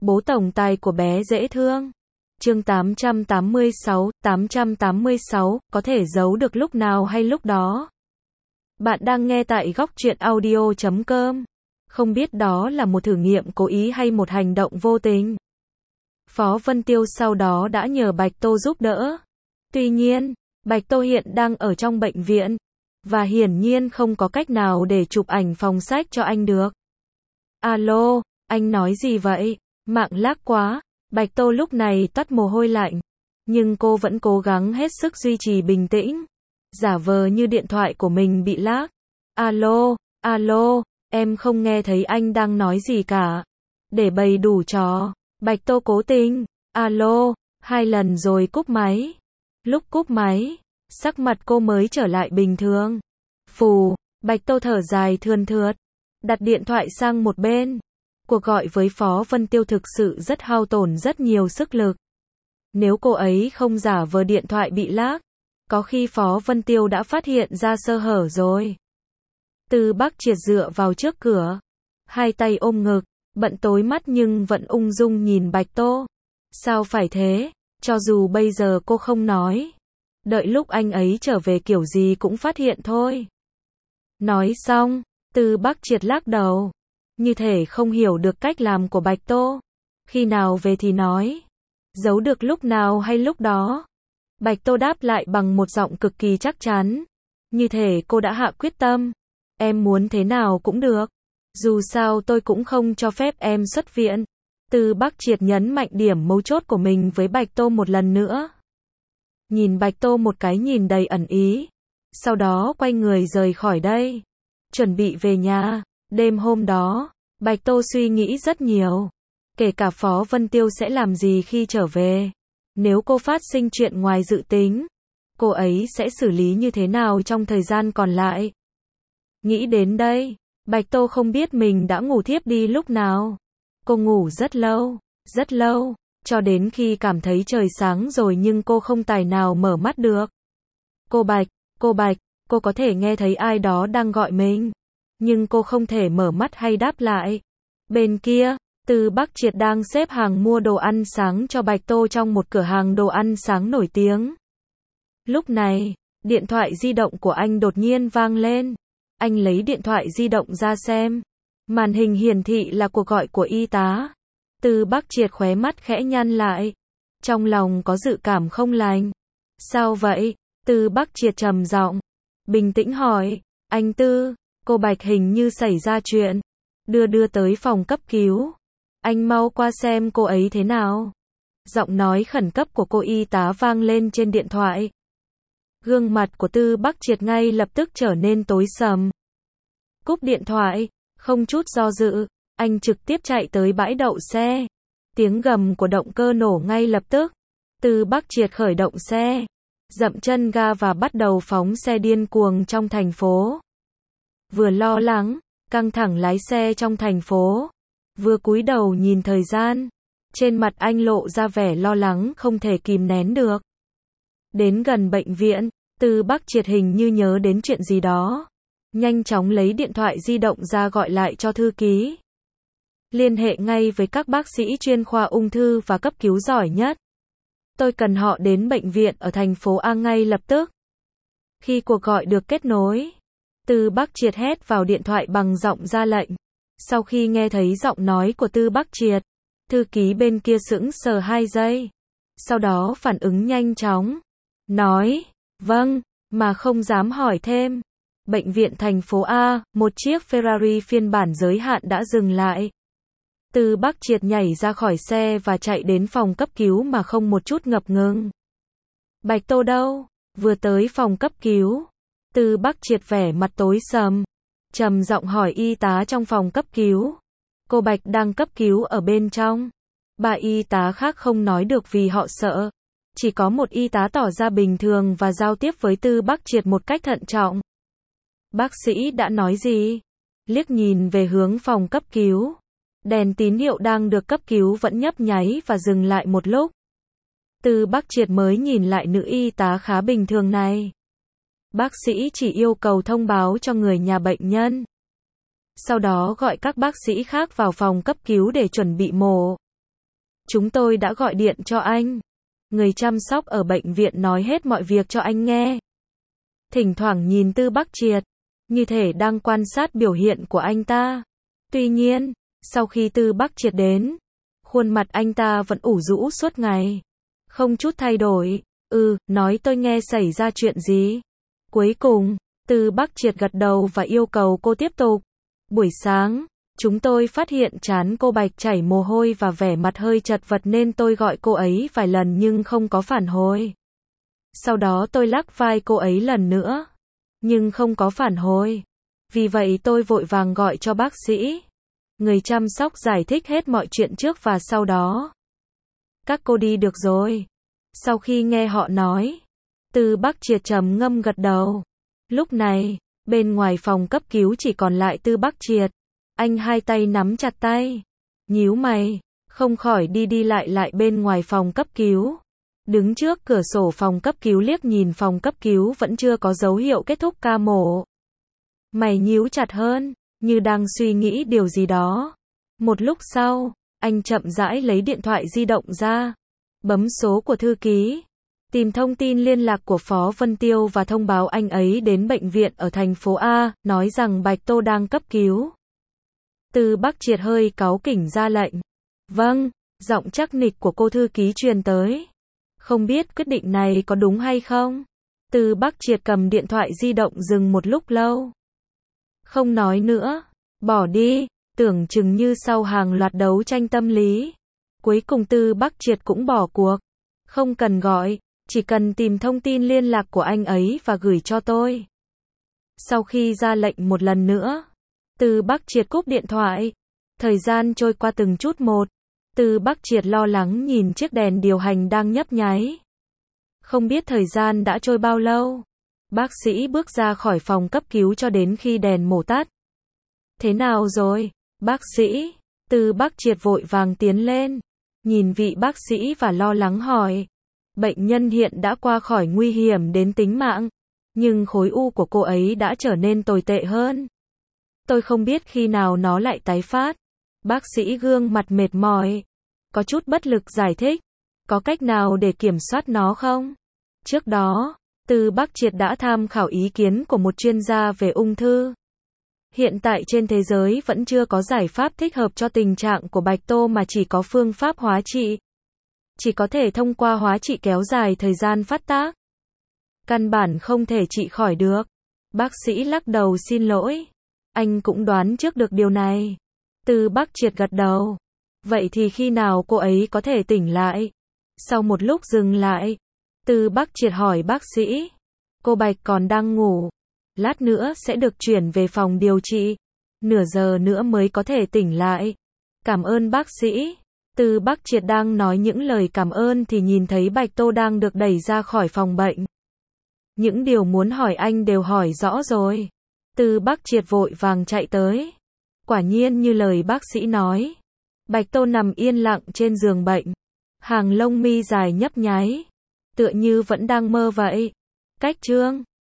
Bố tổng tài của bé dễ thương. Chương 886, có thể giấu được lúc nào hay lúc đó. Bạn đang nghe tại góc truyện audio.com. Không biết đó là một thử nghiệm cố ý hay một hành động vô tình. Phó Vân Tiêu sau đó đã nhờ Bạch Tô giúp đỡ. Tuy nhiên, Bạch Tô hiện đang ở trong bệnh viện, và hiển nhiên không có cách nào để chụp ảnh phòng sách cho anh được. Alo, anh nói gì vậy? Mạng lag quá. Bạch Tô lúc này toát mồ hôi lạnh, nhưng cô vẫn cố gắng hết sức duy trì bình tĩnh, giả vờ như điện thoại của mình bị lag. Alo, em không nghe thấy anh đang nói gì cả. Để bày đủ trò, Bạch Tô cố tình. Alo, 2 lần rồi cúp máy. Lúc cúp máy, sắc mặt cô mới trở lại bình thường. Phù, Bạch Tô thở dài thườn thượt, đặt điện thoại sang một bên. Cuộc gọi với Phó Vân Tiêu thực sự rất hao tổn rất nhiều sức lực. Nếu cô ấy không giả vờ điện thoại bị lag, có khi Phó Vân Tiêu đã phát hiện ra sơ hở rồi. Từ Bắc Triệt dựa vào trước cửa, hai tay ôm ngực, bận tối mắt nhưng vẫn ung dung nhìn Bạch Tô. Sao phải thế? Cho dù bây giờ cô không nói, đợi lúc anh ấy trở về kiểu gì cũng phát hiện thôi. Nói xong, Từ Bắc Triệt lắc đầu, như thể không hiểu được cách làm của Bạch Tô. Khi nào về thì nói, giấu được lúc nào hay lúc đó. Bạch Tô đáp lại bằng một giọng cực kỳ chắc chắn, như thể cô đã hạ quyết tâm. Em muốn thế nào cũng được, dù sao tôi cũng không cho phép em xuất viện. Từ Bắc Triệt nhấn mạnh điểm mấu chốt của mình với Bạch Tô một lần nữa. Nhìn Bạch Tô một cái nhìn đầy ẩn ý, sau đó quay người rời khỏi đây, chuẩn bị về nhà. Đêm hôm đó, Bạch Tô suy nghĩ rất nhiều, kể cả Phó Vân Tiêu sẽ làm gì khi trở về. Nếu cô phát sinh chuyện ngoài dự tính, cô ấy sẽ xử lý như thế nào trong thời gian còn lại. Nghĩ đến đây, Bạch Tô không biết mình đã ngủ thiếp đi lúc nào. Cô ngủ rất lâu, cho đến khi cảm thấy trời sáng rồi nhưng cô không tài nào mở mắt được. Cô Bạch, cô có thể nghe thấy ai đó đang gọi mình, nhưng cô không thể mở mắt hay đáp lại. Bên kia, Từ Bắc Triệt đang xếp hàng mua đồ ăn sáng cho Bạch Tô trong một cửa hàng đồ ăn sáng nổi tiếng. Lúc này, điện thoại di động của anh đột nhiên vang lên. Anh lấy điện thoại di động ra xem. Màn hình hiển thị là cuộc gọi của y tá. Từ Bắc Triệt khóe mắt khẽ nhăn lại, trong lòng có dự cảm không lành. Sao vậy? Từ Bắc Triệt trầm giọng, bình tĩnh hỏi. Anh Tư, cô Bạch hình như xảy ra chuyện, đưa tới phòng cấp cứu. Anh mau qua xem cô ấy thế nào. Giọng nói khẩn cấp của cô y tá vang lên trên điện thoại. Gương mặt của Tư Bắc Triệt ngay lập tức trở nên tối sầm. Cúp điện thoại, không chút do dự, anh trực tiếp chạy tới bãi đậu xe. Tiếng gầm của động cơ nổ ngay lập tức. Tư Bắc Triệt khởi động xe, dậm chân ga và bắt đầu phóng xe điên cuồng trong thành phố. Vừa lo lắng, căng thẳng lái xe trong thành phố, vừa cúi đầu nhìn thời gian. Trên mặt anh lộ ra vẻ lo lắng không thể kìm nén được. Đến gần bệnh viện, Tư Bắc Triệt hình như nhớ đến chuyện gì đó, nhanh chóng lấy điện thoại di động ra gọi lại cho thư ký. Liên hệ ngay với các bác sĩ chuyên khoa ung thư và cấp cứu giỏi nhất. Tôi cần họ đến bệnh viện ở thành phố A ngay lập tức. Khi cuộc gọi được kết nối, Tư Bắc Triệt hét vào điện thoại bằng giọng ra lệnh. Sau khi nghe thấy giọng nói của Tư Bắc Triệt, thư ký bên kia sững sờ 2 giây. Sau đó phản ứng nhanh chóng, nói, vâng, mà không dám hỏi thêm. Bệnh viện thành phố A, một chiếc Ferrari phiên bản giới hạn đã dừng lại. Từ Bắc Triệt nhảy ra khỏi xe và chạy đến phòng cấp cứu mà không một chút ngập ngừng. Bạch Tô đâu? Vừa tới phòng cấp cứu, Từ Bắc Triệt vẻ mặt tối sầm, trầm giọng hỏi y tá trong phòng cấp cứu. Cô Bạch đang cấp cứu ở bên trong. 3 y tá khác không nói được vì họ sợ. Chỉ có một y tá tỏ ra bình thường và giao tiếp với Tư Bắc Triệt một cách thận trọng. Bác sĩ đã nói gì? Liếc nhìn về hướng phòng cấp cứu. Đèn tín hiệu đang được cấp cứu vẫn nhấp nháy và dừng lại một lúc. Tư Bắc Triệt mới nhìn lại nữ y tá khá bình thường này. Bác sĩ chỉ yêu cầu thông báo cho người nhà bệnh nhân. Sau đó gọi các bác sĩ khác vào phòng cấp cứu để chuẩn bị mổ. Chúng tôi đã gọi điện cho anh. Người chăm sóc ở bệnh viện nói hết mọi việc cho anh nghe. Thỉnh thoảng nhìn Tư Bắc Triệt, như thể đang quan sát biểu hiện của anh ta. Tuy nhiên, sau khi Tư Bắc Triệt đến, khuôn mặt anh ta vẫn ủ rũ suốt ngày. Không chút thay đổi. Nói tôi nghe xảy ra chuyện gì. Cuối cùng, Tư Bắc Triệt gật đầu và yêu cầu cô tiếp tục. Buổi sáng, chúng tôi phát hiện trán cô Bạch chảy mồ hôi và vẻ mặt hơi chật vật nên tôi gọi cô ấy vài lần nhưng không có phản hồi. Sau đó tôi lắc vai cô ấy lần nữa, nhưng không có phản hồi. Vì vậy tôi vội vàng gọi cho bác sĩ. Người chăm sóc giải thích hết mọi chuyện trước và sau đó. Các cô đi được rồi. Sau khi nghe họ nói, Tư Bắc Triệt trầm ngâm gật đầu. Lúc này, bên ngoài phòng cấp cứu chỉ còn lại Tư Bắc Triệt. Anh hai tay nắm chặt tay, nhíu mày, không khỏi đi lại bên ngoài phòng cấp cứu. Đứng trước cửa sổ phòng cấp cứu liếc nhìn phòng cấp cứu vẫn chưa có dấu hiệu kết thúc ca mổ. Mày nhíu chặt hơn, như đang suy nghĩ điều gì đó. Một lúc sau, anh chậm rãi lấy điện thoại di động ra, bấm số của thư ký, tìm thông tin liên lạc của Phó Vân Tiêu và thông báo anh ấy đến bệnh viện ở thành phố A, nói rằng Bạch Tô đang cấp cứu. Tư Bắc Triệt hơi cáu kỉnh ra lệnh. Vâng, giọng chắc nịch của cô thư ký truyền tới. Không biết quyết định này có đúng hay không? Tư Bắc Triệt cầm điện thoại di động dừng một lúc lâu. Không nói nữa, bỏ đi, tưởng chừng như sau hàng loạt đấu tranh tâm lý. Cuối cùng Tư Bắc Triệt cũng bỏ cuộc. Không cần gọi, chỉ cần tìm thông tin liên lạc của anh ấy và gửi cho tôi. Sau khi ra lệnh một lần nữa, Tư Bắc Triệt cúp điện thoại. Thời gian trôi qua từng chút một. Tư Bắc Triệt lo lắng nhìn chiếc đèn điều hành đang nhấp nháy. Không biết thời gian đã trôi bao lâu. Bác sĩ bước ra khỏi phòng cấp cứu cho đến khi đèn mổ tắt. Thế nào rồi, bác sĩ? Tư Bắc Triệt vội vàng tiến lên, nhìn vị bác sĩ và lo lắng hỏi. Bệnh nhân hiện đã qua khỏi nguy hiểm đến tính mạng, nhưng khối u của cô ấy đã trở nên tồi tệ hơn. Tôi không biết khi nào nó lại tái phát. Bác sĩ gương mặt mệt mỏi, có chút bất lực giải thích. Có cách nào để kiểm soát nó không? Trước đó, Tư Bắc Triệt đã tham khảo ý kiến của một chuyên gia về ung thư. Hiện tại trên thế giới vẫn chưa có giải pháp thích hợp cho tình trạng của Bạch Tô mà chỉ có phương pháp hóa trị. Chỉ có thể thông qua hóa trị kéo dài thời gian phát tác. Căn bản không thể trị khỏi được. Bác sĩ lắc đầu xin lỗi. Anh cũng đoán trước được điều này. Tư Bắc Triệt gật đầu. Vậy thì khi nào cô ấy có thể tỉnh lại? Sau một lúc dừng lại, Tư Bắc Triệt hỏi bác sĩ. Cô Bạch còn đang ngủ. Lát nữa sẽ được chuyển về phòng điều trị. Nửa giờ nữa mới có thể tỉnh lại. Cảm ơn bác sĩ. Tư Bắc Triệt đang nói những lời cảm ơn thì nhìn thấy Bạch Tô đang được đẩy ra khỏi phòng bệnh. Những điều muốn hỏi anh đều hỏi rõ rồi. Tư Bắc Triệt vội vàng chạy tới. Quả nhiên như lời bác sĩ nói. Bạch Tô nằm yên lặng trên giường bệnh. Hàng lông mi dài nhấp nháy. Tựa như vẫn đang mơ vậy. Cách chương